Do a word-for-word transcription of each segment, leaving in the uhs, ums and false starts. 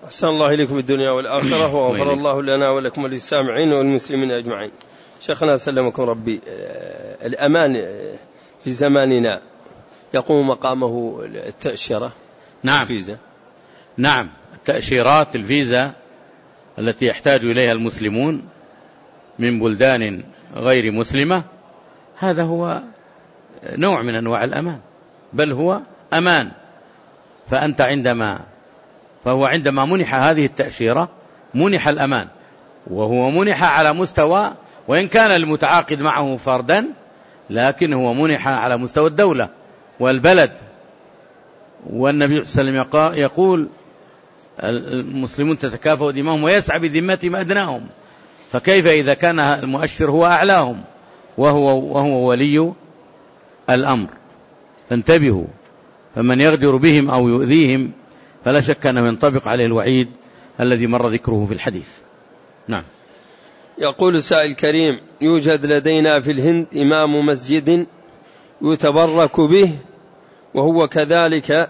أحسن الله إليكم الدنيا والآخرة، وغفر الله لنا ولكم وللسامعين والمسلمين أجمعين. شيخنا سلمكم ربي، الأمان في زماننا يقوم مقامه التأشيرة؟ نعم الفيزا. نعم، التأشيرات الفيزا التي يحتاج إليها المسلمون من بلدان غير مسلمة، هذا هو نوع من أنواع الأمان، بل هو أمان. فأنت عندما فهو عندما منح هذه التأشيرة منح الأمان، وهو منح على مستوى، وإن كان المتعاقد معه فردا، لكن هو منح على مستوى الدولة والبلد. والنبي صلى الله عليه وسلم يقول المسلمون تتكافأ دماؤهم ويسعى بذمتهم أدناهم، فكيف إذا كان المؤشر هو أعلاهم وهو, وهو ولي الأمر؟ فانتبهوا، فمن يغدر بهم أو يؤذيهم فلا شك أنه ينطبق عليه الوعيد الذي مر ذكره في الحديث. نعم. يقول سائل كريم: يوجد لدينا في الهند إمام مسجد يتبرك به، وهو كذلك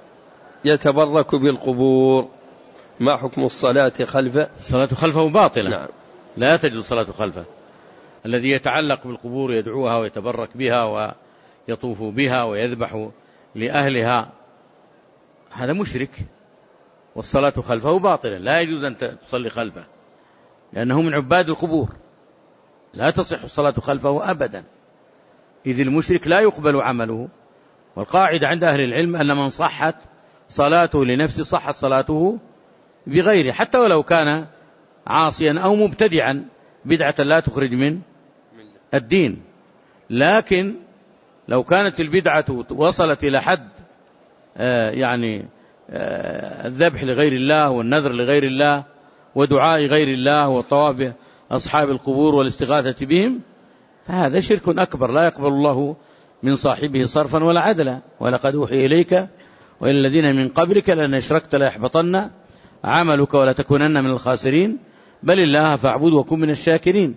يتبرك بالقبور، ما حكم الصلاة خلفه؟ الصلاة خلفه باطلة. نعم. لا تجوز الصلاة خلفه. الذي يتعلق بالقبور يدعوها ويتبرك بها ويطوف بها ويذبح لأهلها هذا مشرك، والصلاة خلفه باطلة، لا يجوز أن تصلي خلفه لأنه من عباد القبور، لا تصح الصلاة خلفه أبدا، إذ المشرك لا يقبل عمله. والقاعدة عند أهل العلم أن من صحت صلاته لنفسه صحت صلاته بغيره، حتى ولو كان عاصيا أو مبتدعا، بدعة لا تخرج من الدين. لكن لو كانت البدعة وصلت إلى حد آه يعني آه الذبح لغير الله والنذر لغير الله ودعاء غير الله والطواف أصحاب القبور والاستغاثة بهم، فهذا شرك أكبر لا يقبل الله من صاحبه صرفا ولا عدلا. ولقد أوحي إليك وإلى الذين من قبلك لأن أشركت ليحبطن عملك ولا تكونن من الخاسرين بل الله فاعبد وكن من الشاكرين.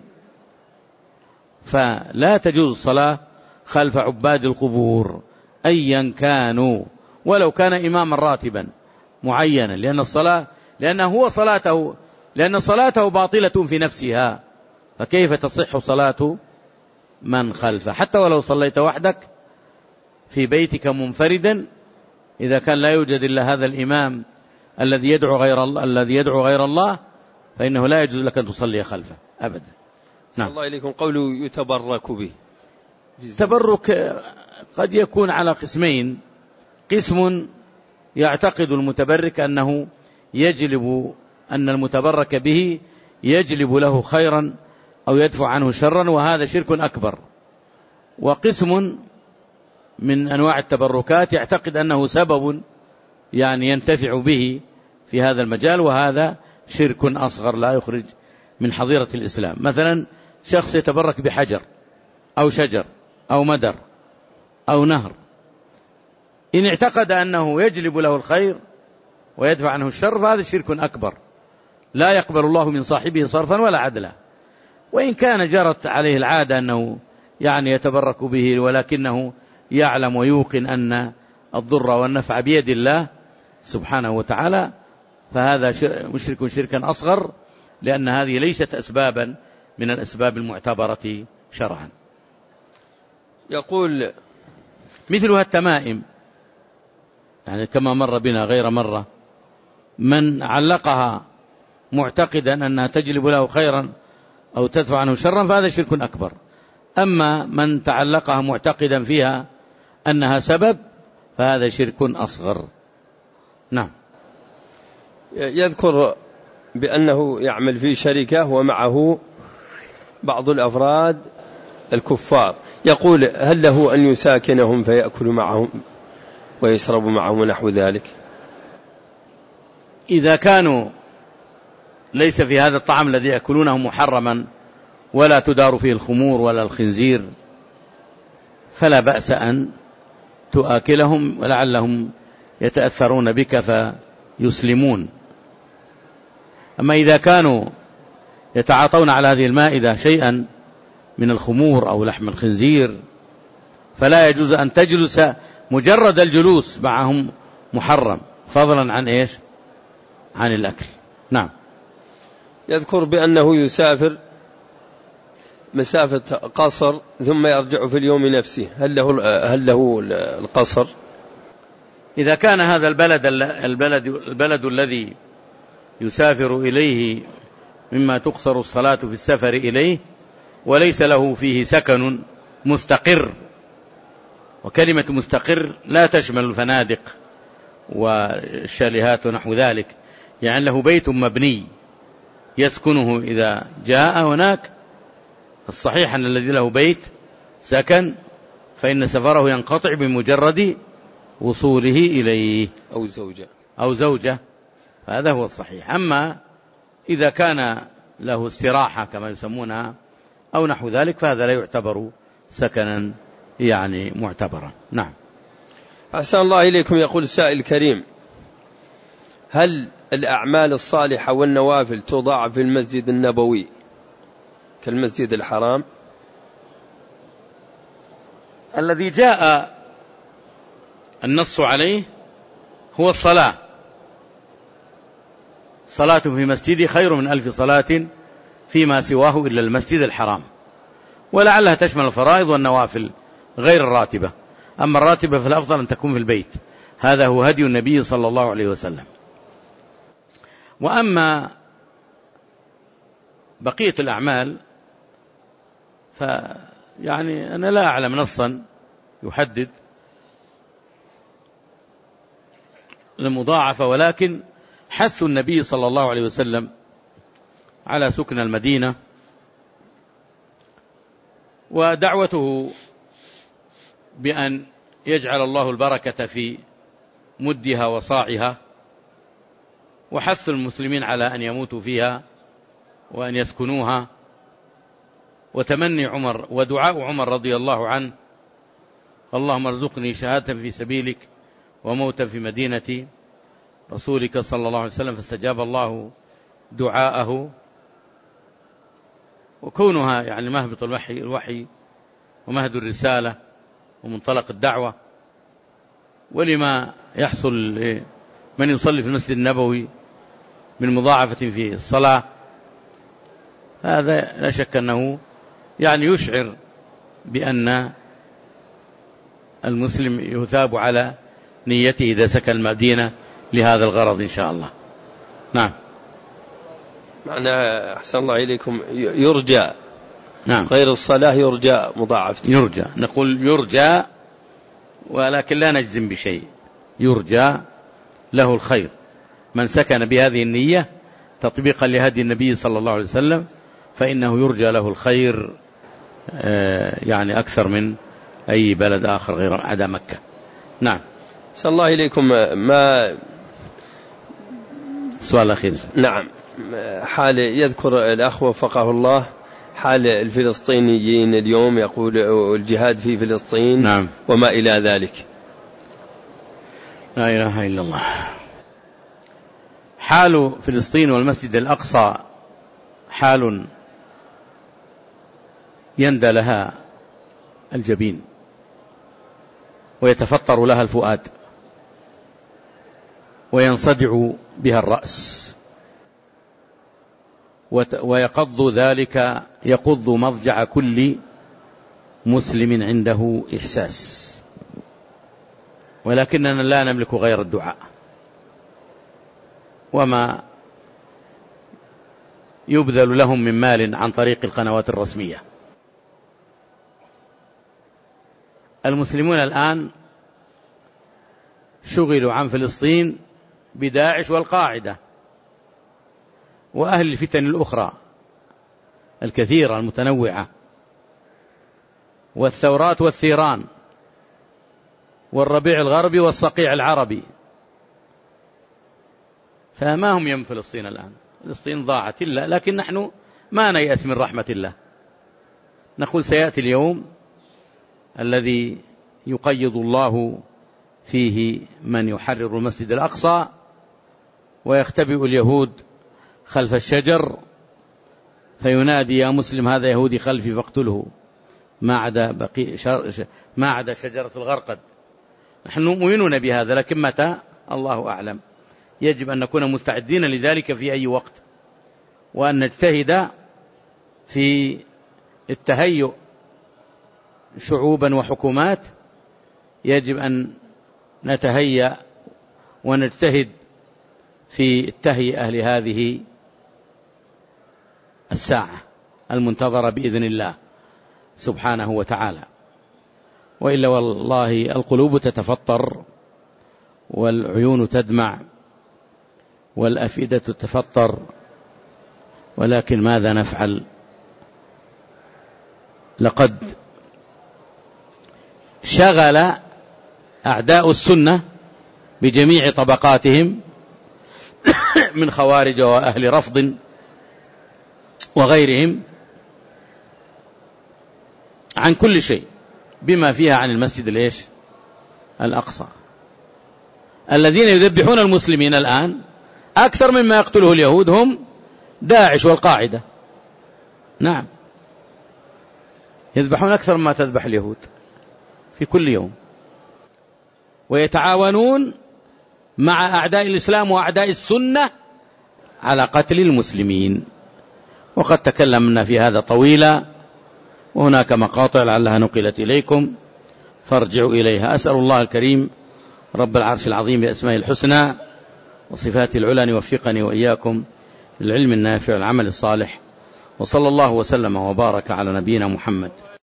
فلا تجوز الصلاة خلف عباد القبور أيا كانوا، ولو كان إماما راتبا معينا، لأن الصلاة لأنه هو صلاته لأن صلاته باطلة في نفسها، فكيف تصح صلاة من خلفه؟ حتى ولو صليت وحدك في بيتك منفردا، إذا كان لا يوجد إلا هذا الإمام الذي يدعو غير الله الذي يدعو غير الله فإنه لا يجوز لك أن تصلي خلفه أبدا. نعم. الله إليكم قوله يتبرك به. تبرك قد يكون على قسمين: قسم يعتقد المتبرك أنه يجلب أن المتبرك به يجلب له خيرا أو يدفع عنه شرا، وهذا شرك أكبر. وقسم من أنواع التبركات يعتقد أنه سبب يعني ينتفع به في هذا المجال، وهذا شرك أصغر لا يخرج من حظيرة الإسلام. مثلا شخص يتبرك بحجر أو شجر أو مدر أو نهر، إن اعتقد أنه يجلب له الخير ويدفع عنه الشر فهذا شرك أكبر لا يقبل الله من صاحبه صرفا ولا عدلا. وإن كان جرت عليه العادة أنه يعني يتبرك به ولكنه يعلم ويوقن أن الضر والنفع بيد الله سبحانه وتعالى، فهذا مشرك شركا أصغر، لأن هذه ليست أسبابا من الأسباب المعتبرة شرعا. يقول مثلها التمائم، يعني كما مر بنا غير مرة، من علقها معتقدا أنها تجلب له خيرا أو تدفع عنه شرا فهذا شرك أكبر. أما من تعلقها معتقدا فيها أنها سبب فهذا شرك أصغر. نعم. يذكر بأنه يعمل في شركة ومعه بعض الأفراد الكفار، يقول هل له أن يساكنهم فيأكل معهم ويشرب معهم ونحو ذلك؟ إذا كانوا ليس في هذا الطعام الذي يأكلونه محرما ولا تدار فيه الخمور ولا الخنزير فلا بأس أن تؤكلهم، ولعلهم يتأثرون بك فيسلمون. أما إذا كانوا يتعاطون على هذه المائدة شيئا من الخمور أو لحم الخنزير فلا يجوز أن تجلس، مجرد الجلوس معهم محرم، فضلا عن إيش؟ عن الأكل. نعم. يذكر بأنه يسافر مسافة قصر ثم يرجع في اليوم نفسه، هل له هل له القصر؟ إذا كان هذا البلد البلد البلد الذي يسافر إليه مما تقصر الصلاة في السفر إليه وليس له فيه سكن مستقر، وكلمة مستقر لا تشمل الفنادق والشاليهات ونحو ذلك، يعني له بيت مبني يسكنه إذا جاء هناك، الصحيح أن الذي له بيت سكن فإن سفره ينقطع بمجرد وصوله إليه، أو زوجة أو زوجة، هذا هو الصحيح. أما إذا كان له استراحة كما يسمونها أو نحو ذلك فهذا لا يعتبر سكنا يعني معتبرا. نعم. أحسن الله إليكم. يقول السائل الكريم: هل الأعمال الصالحة والنوافل تضاعف في المسجد النبوي كالمسجد الحرام؟ الذي جاء النص عليه هو الصلاة، صلاة في مسجدي خير من ألف صلاة فيما سواه إلا المسجد الحرام، ولعلها تشمل الفرائض والنوافل غير الراتبة، أما الراتبة فالأفضل أن تكون في البيت، هذا هو هدي النبي صلى الله عليه وسلم. وأما بقية الأعمال فيعني أنا لا أعلم نصا يحدد المضاعفة، ولكن حث النبي صلى الله عليه وسلم على سكن المدينة ودعوته بأن يجعل الله البركة في مدها وصاعها، وحث المسلمين على أن يموتوا فيها وأن يسكنوها، وتمني عمر ودعاء عمر رضي الله عنه: اللهم ارزقني شهادة في سبيلك وموتا في مدينة رسولك صلى الله عليه وسلم، فاستجاب الله دعاءه. وكونها يعني مهبط الوحي, الوحي ومهد الرسالة ومنطلق الدعوة، ولما يحصل من يصلي في المسجد النبوي من مضاعفة في الصلاة، هذا لا شك أنه يعني يشعر بأن المسلم يثاب على نيته إذا سكن المدينة لهذا الغرض إن شاء الله. نعم. معنى أحسن الله إليكم يرجى. نعم. غير الصلاة يرجى مضاعفة. يرجى، نقول يرجى ولكن لا نجزم بشيء، يرجى له الخير من سكن بهذه النية تطبيقا لهدي النبي صلى الله عليه وسلم، فإنه يرجى له الخير يعني أكثر من أي بلد آخر غير عدا مكة. نعم. صلى الله إليكم. ما السؤال الأخير؟ نعم. حال يذكر الأخ وفقه الله حال الفلسطينيين اليوم، يقول الجهاد في فلسطين. نعم. وما إلى ذلك. لا إله إلا الله. حال فلسطين والمسجد الأقصى حال يندى لها الجبين ويتفطر لها الفؤاد وينصدع بها الرأس، ويقض ذلك يقض مضجع كل مسلم عنده إحساس، ولكننا لا نملك غير الدعاء وما يبذل لهم من مال عن طريق القنوات الرسمية. المسلمون الآن شغلوا عن فلسطين بداعش والقاعدة وأهل الفتن الأخرى الكثيرة المتنوعة والثورات والثيران والربيع الغربي والصقيع العربي، فما هم يم فلسطين الآن. فلسطين ضاعت إلا، لكن نحن ما نيأس من رحمة الله، نقول سيأتي اليوم الذي يقيض الله فيه من يحرر المسجد الأقصى ويختبئ اليهود خلف الشجر فينادي: يا مسلم هذا يهودي خلفي فاقتله، ما عدا بقي شر... ما عدا شجرة الغرقد. نحن مؤمنون بهذا، لكن متى الله أعلم. يجب أن نكون مستعدين لذلك في أي وقت، وأن نجتهد في التهيؤ شعوبا وحكومات. يجب أن نتهيأ ونجتهد في التهيئة لهذه الساعة المنتظرة بإذن الله سبحانه وتعالى، وإلا والله القلوب تتفطر والعيون تدمع والأفئدة تتفطر، ولكن ماذا نفعل؟ لقد شغل أعداء السنة بجميع طبقاتهم من خوارج وأهل رفض وغيرهم عن كل شيء، بما فيها عن المسجد الإيش الأقصى. الذين يذبحون المسلمين الآن أكثر مما يقتله اليهود هم داعش والقاعدة. نعم، يذبحون أكثر مما تذبح اليهود في كل يوم، ويتعاونون مع أعداء الإسلام وأعداء السنة على قتل المسلمين. وقد تكلمنا في هذا طويلا، وهناك مقاطع لعلها نقلت إليكم فارجعوا إليها. أسأل الله الكريم رب العرش العظيم بأسمائه الحسنى وصفاته العلى أن يوفقني وإياكم للعلم النافع والعمل الصالح، وصلى الله وسلم وبارك على نبينا محمد.